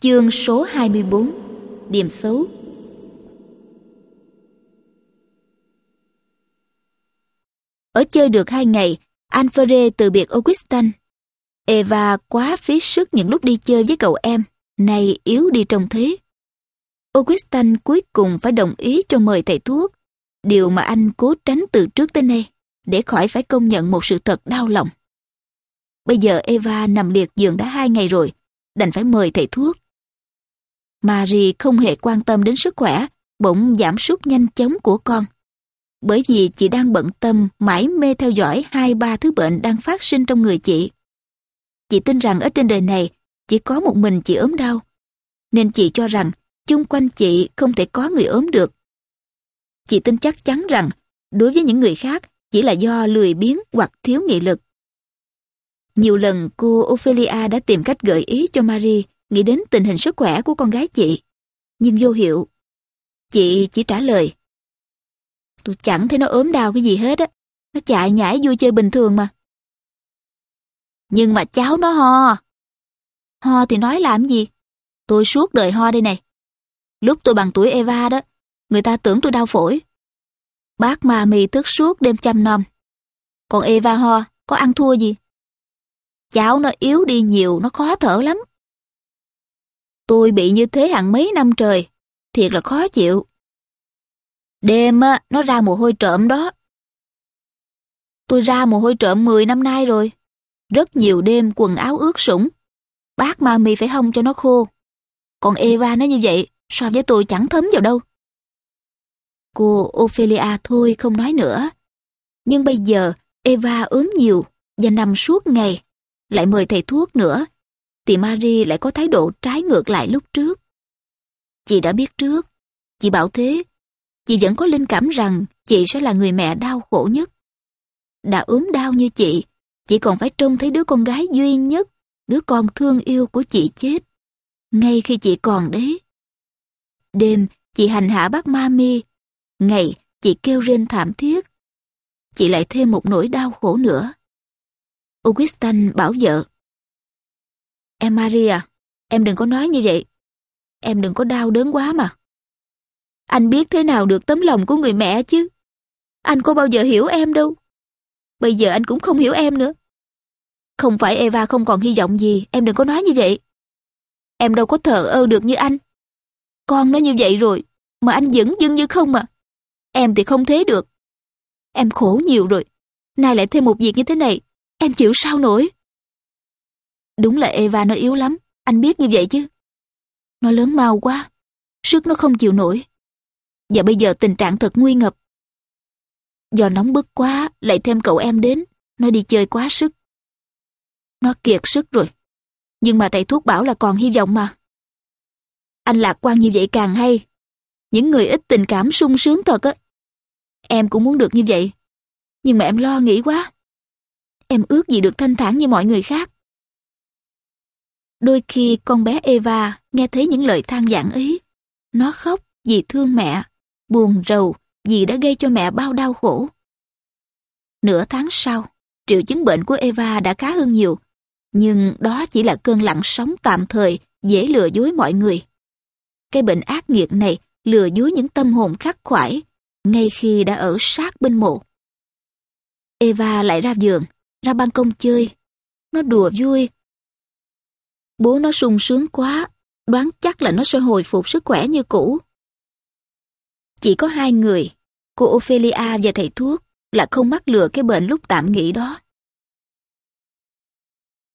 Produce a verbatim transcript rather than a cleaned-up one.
Chương số hai mươi bốn. Điểm xấu. Ở chơi được hai ngày, Alfred từ biệt Augustin. Eva quá phí sức những lúc đi chơi với cậu em, nay yếu đi trông thế. Augustin cuối cùng phải đồng ý cho mời thầy thuốc, điều mà anh cố tránh từ trước tới nay, để khỏi phải công nhận một sự thật đau lòng. Bây giờ Eva nằm liệt giường đã hai ngày rồi, đành phải mời thầy thuốc. Marie không hề quan tâm đến sức khỏe, bỗng giảm sút nhanh chóng của con. Bởi vì chị đang bận tâm mải mê theo dõi hai ba thứ bệnh đang phát sinh trong người chị. Chị tin rằng ở trên đời này chỉ có một mình chị ốm đau, nên chị cho rằng chung quanh chị không thể có người ốm được. Chị tin chắc chắn rằng đối với những người khác chỉ là do lười biếng hoặc thiếu nghị lực. Nhiều lần cô Ophelia đã tìm cách gợi ý cho Marie nghĩ đến tình hình sức khỏe của con gái chị, nhưng vô hiệu. Chị chỉ trả lời: tôi chẳng thấy nó ốm đau cái gì hết á, nó chạy nhảy vui chơi bình thường mà. Nhưng mà cháu nó ho. Ho thì nói làm gì? Tôi suốt đời ho đây này. Lúc tôi bằng tuổi Eva đó, người ta tưởng tôi đau phổi. Bác Mami thức suốt đêm chăm nom. Còn Eva ho, có ăn thua gì? Cháu nó yếu đi nhiều, nó khó thở lắm. Tôi bị như thế hàng mấy năm trời, thiệt là khó chịu. Đêm á, nó ra mồ hôi trộm đó. Tôi ra mồ hôi trộm mười năm nay rồi. Rất nhiều đêm quần áo ướt sũng. Bác Mami phải hong cho nó khô. Còn Eva nó như vậy, so với tôi chẳng thấm vào đâu. Cô Ophelia thôi không nói nữa. Nhưng bây giờ Eva ốm nhiều và nằm suốt ngày, lại mời thầy thuốc nữa, thì Marie lại có thái độ trái ngược lại lúc trước. Chị đã biết trước, chị bảo thế, chị vẫn có linh cảm rằng chị sẽ là người mẹ đau khổ nhất. Đã ốm đau như chị, chị còn phải trông thấy đứa con gái duy nhất, đứa con thương yêu của chị chết, ngay khi chị còn đấy. Đêm, chị hành hạ bác Mami, ngày chị kêu rên thảm thiết. Chị lại thêm một nỗi đau khổ nữa. Augustin bảo vợ: Em Maria, em đừng có nói như vậy. Em đừng có đau đớn quá mà. Anh biết thế nào được tấm lòng của người mẹ chứ. Anh có bao giờ hiểu em đâu. Bây giờ anh cũng không hiểu em nữa. Không phải Eva không còn hy vọng gì, em đừng có nói như vậy. Em đâu có thờ ơ được như anh. Con nó như vậy rồi, mà anh vẫn dưng như không mà. Em thì không thế được. Em khổ nhiều rồi, nay lại thêm một việc như thế này, em chịu sao nổi. Đúng là Eva nó yếu lắm, anh biết như vậy chứ. Nó lớn mau quá, sức nó không chịu nổi. Và bây giờ tình trạng thật nguy ngập. Do nóng bức quá, lại thêm cậu em đến, nó đi chơi quá sức. Nó kiệt sức rồi, nhưng mà thầy thuốc bảo là còn hy vọng mà. Anh lạc quan như vậy càng hay. Những người ít tình cảm sung sướng thật á. Em cũng muốn được như vậy, nhưng mà em lo nghĩ quá. Em ước gì được thanh thản như mọi người khác. Đôi khi con bé Eva nghe thấy những lời than vãn ấy. Nó khóc vì thương mẹ, buồn rầu vì đã gây cho mẹ bao đau khổ. Nửa tháng sau, triệu chứng bệnh của Eva đã khá hơn nhiều, nhưng đó chỉ là cơn lặng sóng tạm thời, dễ lừa dối mọi người. Cái bệnh ác nghiệt này lừa dối những tâm hồn khắc khoải, ngay khi đã ở sát bên mộ. Eva lại ra vườn, ra ban công chơi. Nó đùa vui. Bố nó sung sướng quá, đoán chắc là nó sẽ hồi phục sức khỏe như cũ. Chỉ có hai người, cô Ophelia và thầy thuốc, là không mắc lừa cái bệnh lúc tạm nghỉ đó.